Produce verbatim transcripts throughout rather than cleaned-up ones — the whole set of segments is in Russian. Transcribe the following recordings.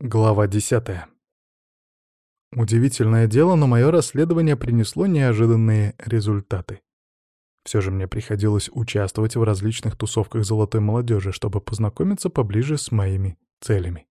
Глава десятая. Удивительное дело, но мое расследование принесло неожиданные результаты. Все же мне приходилось участвовать в различных тусовках золотой молодежи, чтобы познакомиться поближе с моими целями.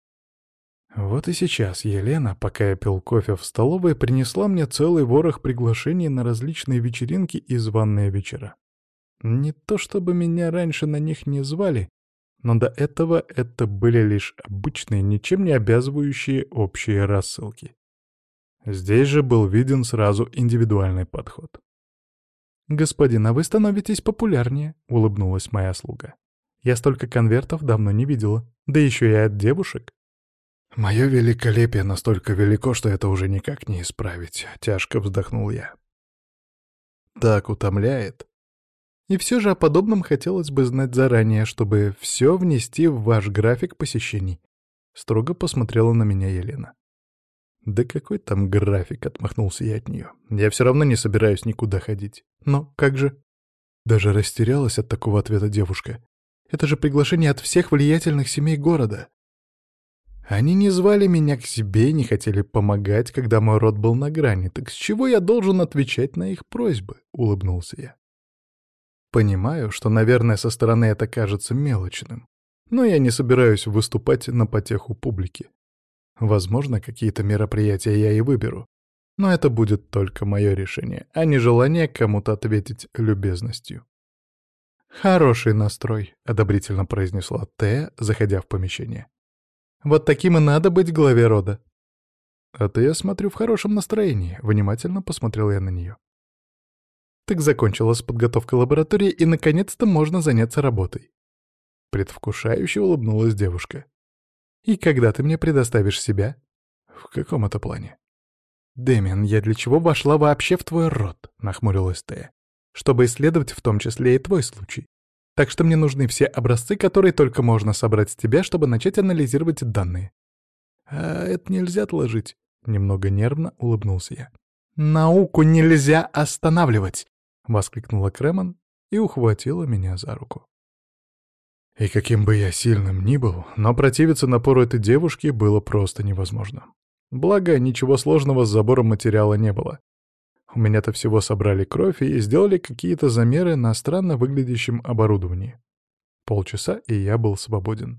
Вот и сейчас Елена, пока я пил кофе в столовой, принесла мне целый ворох приглашений на различные вечеринки и званые вечера. Не то чтобы меня раньше на них не звали, но до этого это были лишь обычные, ничем не обязывающие общие рассылки. Здесь же был виден сразу индивидуальный подход. «Господин, а вы становитесь популярнее», — улыбнулась моя слуга. «Я столько конвертов давно не видела, да еще и от девушек». «Мое великолепие настолько велико, что это уже никак не исправить», — тяжко вздохнул я. «Так утомляет». И все же о подобном хотелось бы знать заранее, чтобы все внести в ваш график посещений. Строго посмотрела на меня Елена. «Да какой там график?» — отмахнулся я от нее. «Я все равно не собираюсь никуда ходить. Но как же?» Даже растерялась от такого ответа девушка. «Это же приглашение от всех влиятельных семей города. Они не звали меня к себе и не хотели помогать, когда мой род был на грани. Так с чего я должен отвечать на их просьбы?» — улыбнулся я. Понимаю, что, наверное, со стороны это кажется мелочным, но я не собираюсь выступать на потеху публики. Возможно, какие-то мероприятия я и выберу, но это будет только мое решение, а не желание кому-то ответить любезностью. «Хороший настрой», — одобрительно произнесла Тея, заходя в помещение. «Вот таким и надо быть главе рода». «А ты, я смотрю, в хорошем настроении», — внимательно посмотрел я на нее. «Так закончилась подготовка лаборатории, и, наконец-то, можно заняться работой». Предвкушающе улыбнулась девушка. «И когда ты мне предоставишь себя?» «В каком это плане?» «Дэмиан, я для чего вошла вообще в твой род?» — нахмурилась Тея. «Чтобы исследовать в том числе и твой случай. Так что мне нужны все образцы, которые только можно собрать с тебя, чтобы начать анализировать данные». «А это нельзя отложить?» — немного нервно улыбнулся я. «Науку нельзя останавливать!» — воскликнула Кремон и ухватила меня за руку. И каким бы я сильным ни был, но противиться напору этой девушки было просто невозможно. Благо, ничего сложного с забором материала не было. У меня-то всего собрали кровь и сделали какие-то замеры на странно выглядящем оборудовании. Полчаса, и я был свободен.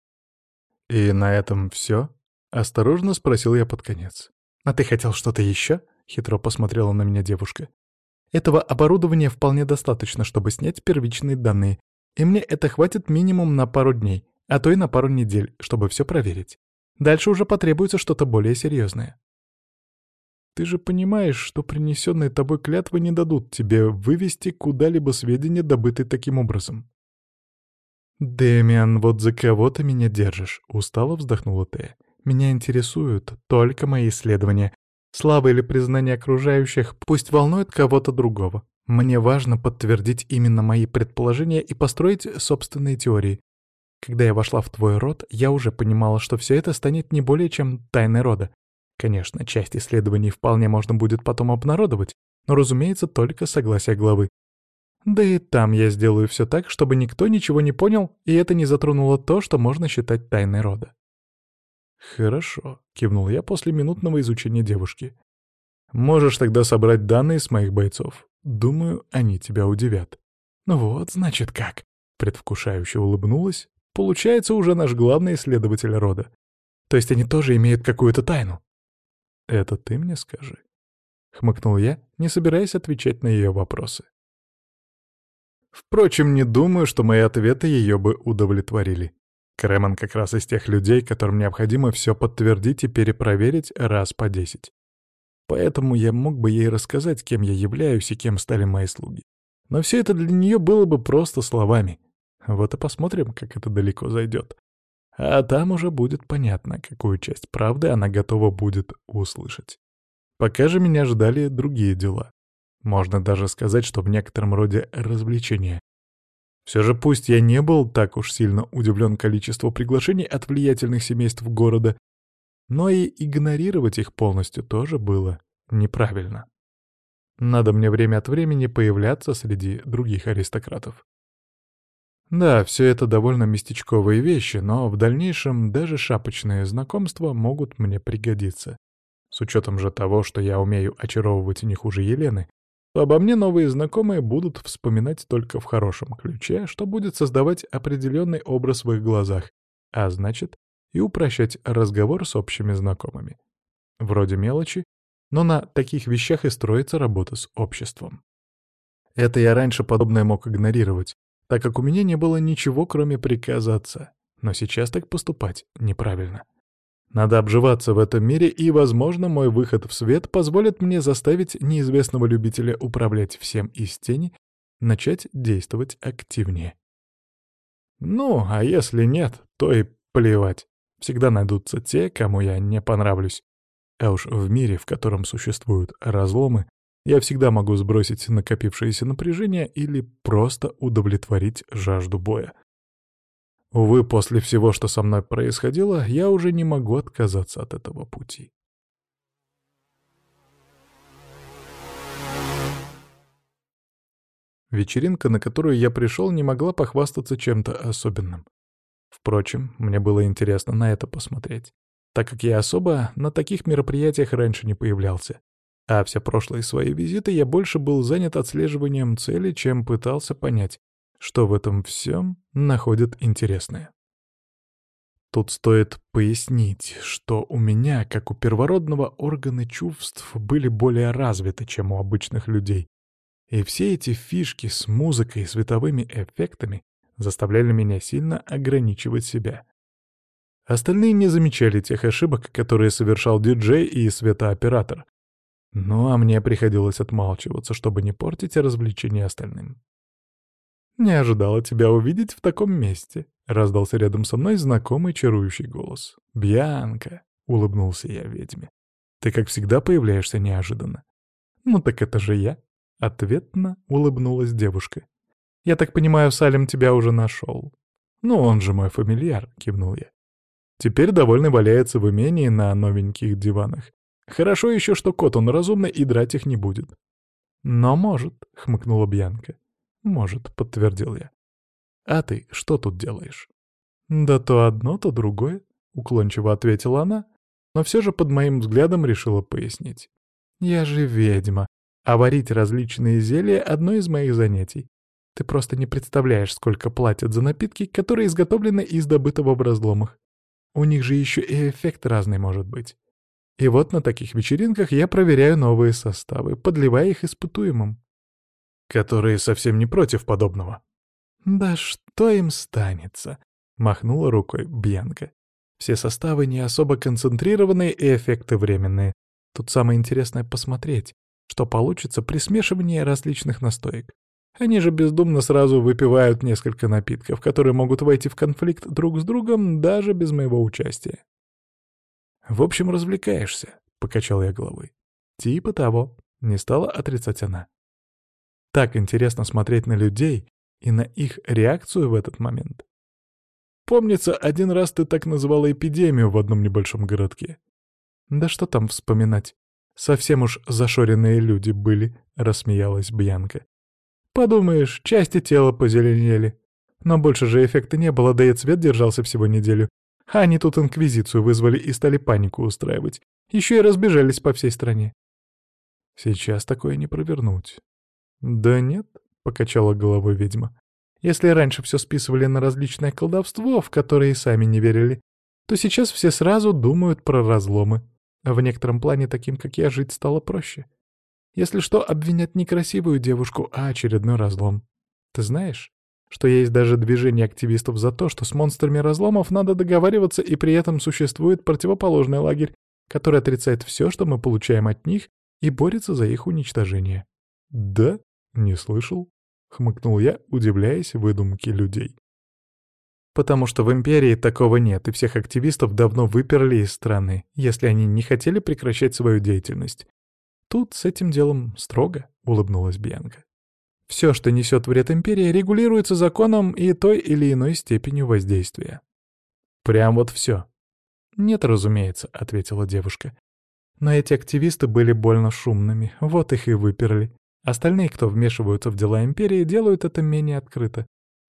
«И на этом все?» — осторожно спросил я под конец. «А ты хотел что-то еще?» — хитро посмотрела на меня девушка. «Этого оборудования вполне достаточно, чтобы снять первичные данные, и мне это хватит минимум на пару дней, а то и на пару недель, чтобы все проверить. Дальше уже потребуется что-то более серьезное». «Ты же понимаешь, что принесенные тобой клятвы не дадут тебе вывести куда-либо сведения, добытые таким образом». «Дэмиан, вот за кого ты меня держишь?» — устало вздохнула Тея. «Меня интересуют только мои исследования. Слава или признание окружающих пусть волнует кого-то другого. Мне важно подтвердить именно мои предположения и построить собственные теории. Когда я вошла в твой род, я уже понимала, что все это станет не более чем тайной рода. Конечно, часть исследований вполне можно будет потом обнародовать, но, разумеется, только согласие главы. Да и там я сделаю все так, чтобы никто ничего не понял, и это не затронуло то, что можно считать тайной рода». «Хорошо», — кивнул я после минутного изучения девушки. «Можешь тогда собрать данные с моих бойцов. Думаю, они тебя удивят». «Ну вот, значит, как?» — предвкушающе улыбнулась. «Получается, уже наш главный исследователь рода. То есть они тоже имеют какую-то тайну?» «Это ты мне скажи», — хмыкнул я, не собираясь отвечать на ее вопросы. Впрочем, не думаю, что мои ответы ее бы удовлетворили. Кремон как раз из тех людей, которым необходимо все подтвердить и перепроверить раз по десять. Поэтому я мог бы ей рассказать, кем я являюсь и кем стали мои слуги. Но все это для нее было бы просто словами. Вот и посмотрим, как это далеко зайдет. А там уже будет понятно, какую часть правды она готова будет услышать. Пока же меня ждали другие дела. Можно даже сказать, что в некотором роде развлечения. Все же пусть я не был так уж сильно удивлен количеству приглашений от влиятельных семейств города, но и игнорировать их полностью тоже было неправильно. Надо мне время от времени появляться среди других аристократов. Да, все это довольно местечковые вещи, но в дальнейшем даже шапочные знакомства могут мне пригодиться. С учетом же того, что я умею очаровывать не хуже Елены, то обо мне новые знакомые будут вспоминать только в хорошем ключе, что будет создавать определенный образ в их глазах, а значит, и упрощать разговор с общими знакомыми. Вроде мелочи, но на таких вещах и строится работа с обществом. Это я раньше подобное мог игнорировать, так как у меня не было ничего, кроме приказа отца. Но сейчас так поступать неправильно. Надо обживаться в этом мире, и, возможно, мой выход в свет позволит мне заставить неизвестного любителя управлять всем из тени начать действовать активнее. Ну, а если нет, то и плевать. Всегда найдутся те, кому я не понравлюсь. А уж в мире, в котором существуют разломы, я всегда могу сбросить накопившееся напряжение или просто удовлетворить жажду боя. Увы, после всего, что со мной происходило, я уже не могу отказаться от этого пути. Вечеринка, на которую я пришел, не могла похвастаться чем-то особенным. Впрочем, мне было интересно на это посмотреть, так как я особо на таких мероприятиях раньше не появлялся. А все прошлые свои визиты я больше был занят отслеживанием цели, чем пытался понять, что в этом всем находят интересное. Тут стоит пояснить, что у меня, как у первородного, органы чувств были более развиты, чем у обычных людей. И все эти фишки с музыкой и световыми эффектами заставляли меня сильно ограничивать себя. Остальные не замечали тех ошибок, которые совершал диджей и светооператор. Ну а мне приходилось отмалчиваться, чтобы не портить развлечения остальным. «Не ожидала тебя увидеть в таком месте», — раздался рядом со мной знакомый чарующий голос. «Бьянка», — улыбнулся я ведьме. «Ты, как всегда, появляешься неожиданно». «Ну так это же я», — ответно улыбнулась девушка. «Я так понимаю, Салим тебя уже нашел». «Ну, он же мой фамильяр», — кивнул я. «Теперь довольно валяется в имении на новеньких диванах. Хорошо еще, что кот он разумный и драть их не будет». «Но может», — хмыкнула Бьянка. «Может», — подтвердил я. «А ты что тут делаешь?» «Да то одно, то другое», — уклончиво ответила она, но все же под моим взглядом решила пояснить. «Я же ведьма, а варить различные зелья — одно из моих занятий. Ты просто не представляешь, сколько платят за напитки, которые изготовлены из добытого в разломах. У них же еще и эффект разный может быть. И вот на таких вечеринках я проверяю новые составы, подливая их испытуемым, которые совсем не против подобного». «Да что им станется?» — махнула рукой Бьянка. «Все составы не особо концентрированные и эффекты временные. Тут самое интересное посмотреть, что получится при смешивании различных настоек. Они же бездумно сразу выпивают несколько напитков, которые могут войти в конфликт друг с другом даже без моего участия». «В общем, развлекаешься», — покачал я головой. «Типа того», — не стала отрицать она. «Так интересно смотреть на людей и на их реакцию в этот момент. Помнится, один раз ты так называла эпидемию в одном небольшом городке». «Да что там вспоминать? Совсем уж зашоренные люди были», — рассмеялась Бьянка. «Подумаешь, части тела позеленели. Но больше же эффекта не было, да и цвет держался всего неделю. А они тут инквизицию вызвали и стали панику устраивать. Еще и разбежались по всей стране». «Сейчас такое не провернуть». «Да нет», — покачала головой ведьма. «Если раньше все списывали на различное колдовство, в которое и сами не верили, то сейчас все сразу думают про разломы. В некотором плане таким, как я, жить стало проще. Если что, обвинят не красивую девушку, а очередной разлом. Ты знаешь, что есть даже движение активистов за то, что с монстрами разломов надо договариваться, и при этом существует противоположный лагерь, который отрицает все, что мы получаем от них, и борется за их уничтожение». «Да? Не слышал?» — хмыкнул я, удивляясь выдумке людей. «Потому что в Империи такого нет, и всех активистов давно выперли из страны, если они не хотели прекращать свою деятельность. Тут с этим делом строго», — улыбнулась Бьянка. «Все, что несет вред Империи, регулируется законом и той или иной степенью воздействия». «Прям вот все». «Нет, разумеется», — ответила девушка. «Но эти активисты были больно шумными, вот их и выперли. Остальные, кто вмешиваются в дела Империи, делают это менее открыто.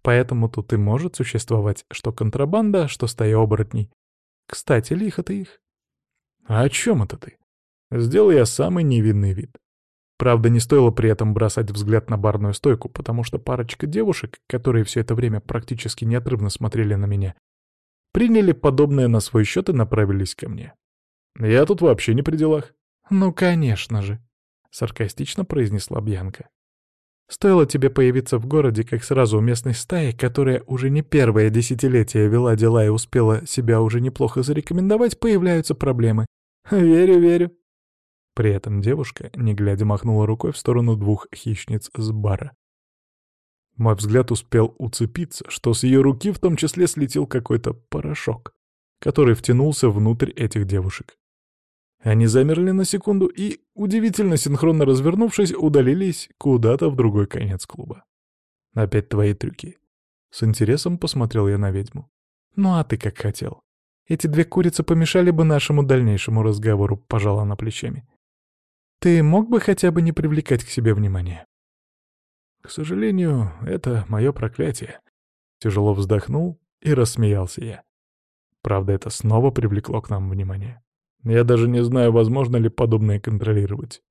Поэтому тут и может существовать что контрабанда, что стая оборотней. Кстати, лихо ты их. А о чем это ты? Сделал я самый невинный вид. Правда, не стоило при этом бросать взгляд на барную стойку, потому что парочка девушек, которые все это время практически неотрывно смотрели на меня, приняли подобное на свой счет и направились ко мне. «Я тут вообще не при делах». «Ну, конечно же», — саркастично произнесла Бьянка. «Стоило тебе появиться в городе, как сразу у местной стаи, которая уже не первое десятилетие вела дела и успела себя уже неплохо зарекомендовать, появляются проблемы. Верю, верю». При этом девушка, не глядя, махнула рукой в сторону двух хищниц с бара. Мой взгляд успел уцепиться, что с ее руки в том числе слетел какой-то порошок, который втянулся внутрь этих девушек. Они замерли на секунду и, удивительно синхронно развернувшись, удалились куда-то в другой конец клуба. «Опять твои трюки». С интересом посмотрел я на ведьму. «Ну а ты как хотел. Эти две курицы помешали бы нашему дальнейшему разговору», — пожала она плечами. «Ты мог бы хотя бы не привлекать к себе внимания?» «К сожалению, это мое проклятие». Тяжело вздохнул и рассмеялся я. Правда, это снова привлекло к нам внимание. Я даже не знаю, возможно ли подобное контролировать.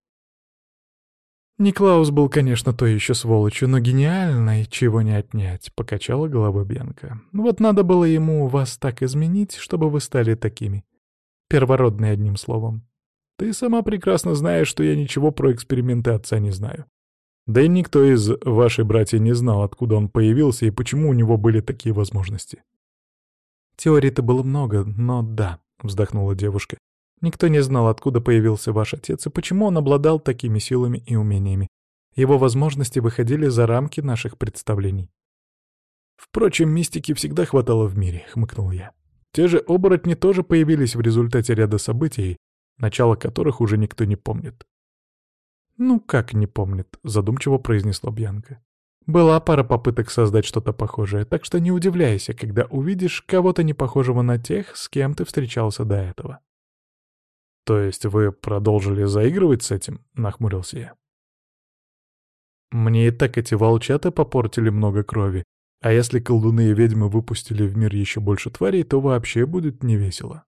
«Никлаус был, конечно, той еще сволочью, но гениальной, чего не отнять», — покачала головой Бьянка. «Вот надо было ему вас так изменить, чтобы вы стали такими. Первородные, одним словом. Ты сама прекрасно знаешь, что я ничего про эксперименты отца не знаю. Да и никто из вашей братьев не знал, откуда он появился и почему у него были такие возможности». «Теорий-то было много, но да», — вздохнула девушка. «Никто не знал, откуда появился ваш отец и почему он обладал такими силами и умениями. Его возможности выходили за рамки наших представлений». «Впрочем, мистики всегда хватало в мире», — хмыкнул я. «Те же оборотни тоже появились в результате ряда событий, начало которых уже никто не помнит». «Ну как не помнит?» — задумчиво произнесла Бьянка. «Была пара попыток создать что-то похожее, так что не удивляйся, когда увидишь кого-то непохожего на тех, с кем ты встречался до этого». «То есть вы продолжили заигрывать с этим?» — нахмурился я. «Мне и так эти волчата попортили много крови, а если колдуны и ведьмы выпустили в мир еще больше тварей, то вообще будет невесело».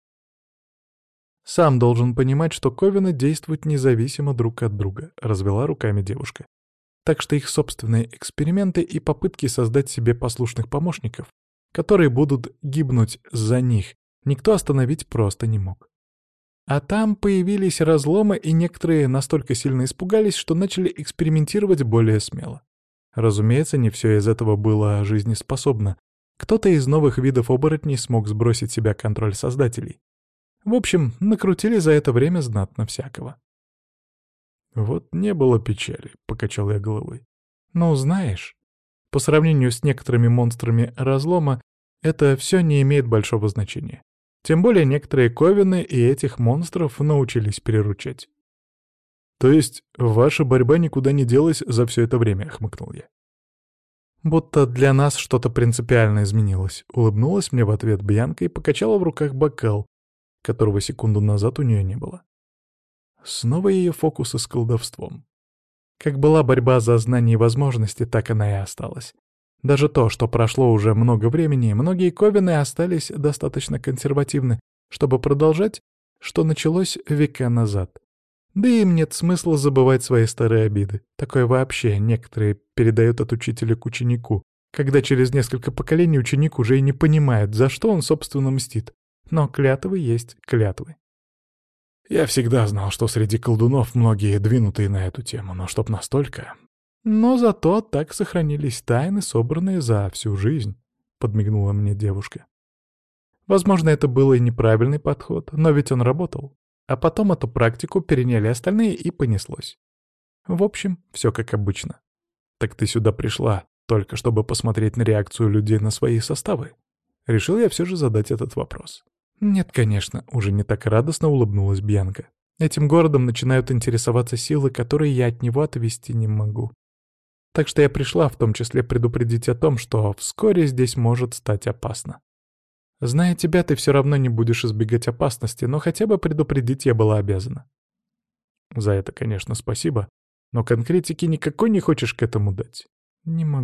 «Сам должен понимать, что ковины действуют независимо друг от друга», — развела руками девушка. «Так что их собственные эксперименты и попытки создать себе послушных помощников, которые будут гибнуть за них, никто остановить просто не мог. А там появились разломы, и некоторые настолько сильно испугались, что начали экспериментировать более смело. Разумеется, не все из этого было жизнеспособно. Кто-то из новых видов оборотней смог сбросить с себя контроль создателей. В общем, накрутили за это время знатно всякого». «Вот не было печали», — покачал я головой. «Ну, знаешь, по сравнению с некоторыми монстрами разлома, это все не имеет большого значения. Тем более некоторые ковины и этих монстров научились приручать». «То есть ваша борьба никуда не делась за все это время?» — хмыкнул я. «Будто для нас что-то принципиально изменилось», — улыбнулась мне в ответ Бьянка и покачала в руках бокал, которого секунду назад у нее не было. Снова ее фокусы с колдовством. Как была борьба за знания и возможности, так она и осталась. Даже то, что прошло уже много времени, многие ковины остались достаточно консервативны, чтобы продолжать, что началось века назад. Да и им нет смысла забывать свои старые обиды. Такое вообще некоторые передают от учителя к ученику, когда через несколько поколений ученик уже и не понимает, за что он, собственно, мстит. Но клятвы есть клятвы. Я всегда знал, что среди колдунов многие двинутые на эту тему, но чтоб настолько... «Но зато так сохранились тайны, собранные за всю жизнь», — подмигнула мне девушка. «Возможно, это был и неправильный подход, но ведь он работал. А потом эту практику переняли остальные и понеслось. В общем, все как обычно. Так ты сюда пришла, только чтобы посмотреть на реакцию людей на свои составы?» Решил я все же задать этот вопрос. «Нет, конечно», — уже не так радостно улыбнулась Бьянка. «Этим городом начинают интересоваться силы, которые я от него отвести не могу. Так что я пришла в том числе предупредить о том, что вскоре здесь может стать опасно. Зная тебя, ты все равно не будешь избегать опасности, но хотя бы предупредить я была обязана». «За это, конечно, спасибо, но конкретики никакой не хочешь к этому дать?» «Не могу», —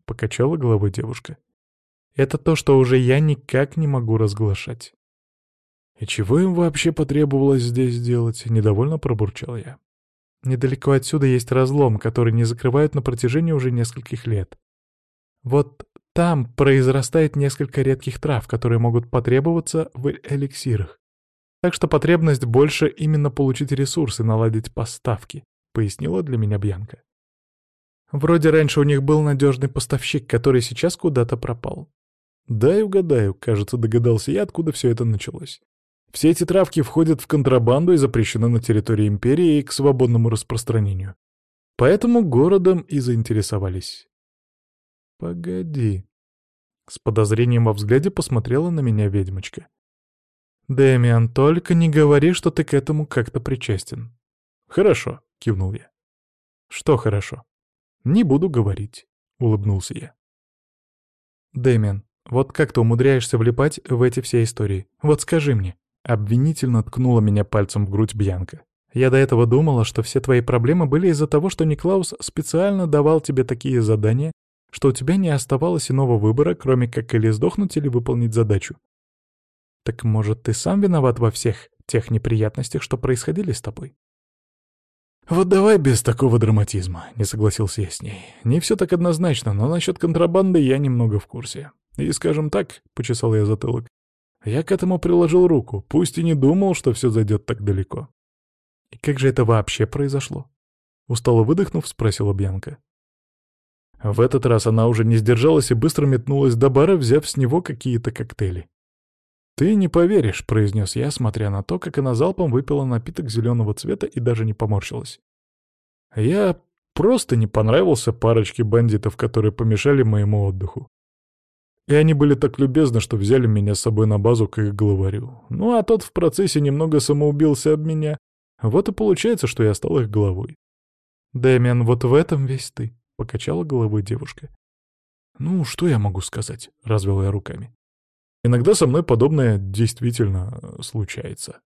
покачала головой девушка. «Это то, что уже я никак не могу разглашать». «И чего им вообще потребовалось здесь делать?» — недовольно пробурчал я. «Недалеко отсюда есть разлом, который не закрывают на протяжении уже нескольких лет. Вот там произрастает несколько редких трав, которые могут потребоваться в эликсирах. Так что потребность больше именно получить ресурсы, наладить поставки», — пояснила для меня Бьянка. «Вроде раньше у них был надежный поставщик, который сейчас куда-то пропал». «Дай угадаю», — кажется, догадался я, откуда все это началось. Все эти травки входят в контрабанду и запрещены на территории империи и к свободному распространению. Поэтому городом и заинтересовались. «Погоди». С подозрением во взгляде посмотрела на меня ведьмочка. «Дэмиан, только не говори, что ты к этому как-то причастен». «Хорошо», — кивнул я. «Что хорошо?» «Не буду говорить», — улыбнулся я. «Дэмиан, вот как ты умудряешься влипать в эти все истории? Вот скажи мне». Обвинительно ткнула меня пальцем в грудь Бьянка. «Я до этого думала, что все твои проблемы были из-за того, что Никлаус специально давал тебе такие задания, что у тебя не оставалось иного выбора, кроме как или сдохнуть, или выполнить задачу. Так может, ты сам виноват во всех тех неприятностях, что происходили с тобой?» «Вот давай без такого драматизма», — не согласился я с ней. «Не все так однозначно, но насчет контрабанды я немного в курсе. И, скажем так, — почесал я затылок, — я к этому приложил руку, пусть и не думал, что все зайдет так далеко». «И как же это вообще произошло?» Устало выдохнув, спросила Бьянка. В этот раз она уже не сдержалась и быстро метнулась до бара, взяв с него какие-то коктейли. «Ты не поверишь», — произнес я, смотря на то, как она залпом выпила напиток зеленого цвета и даже не поморщилась. «Я просто не понравился парочке бандитов, которые помешали моему отдыху. И они были так любезны, что взяли меня с собой на базу к их главарю. Ну а тот в процессе немного самоубился об меня. Вот и получается, что я стал их главой». «Дэмиан, вот в этом весь ты», — покачала головой девушка. «Ну, что я могу сказать?» — развел я руками. «Иногда со мной подобное действительно случается».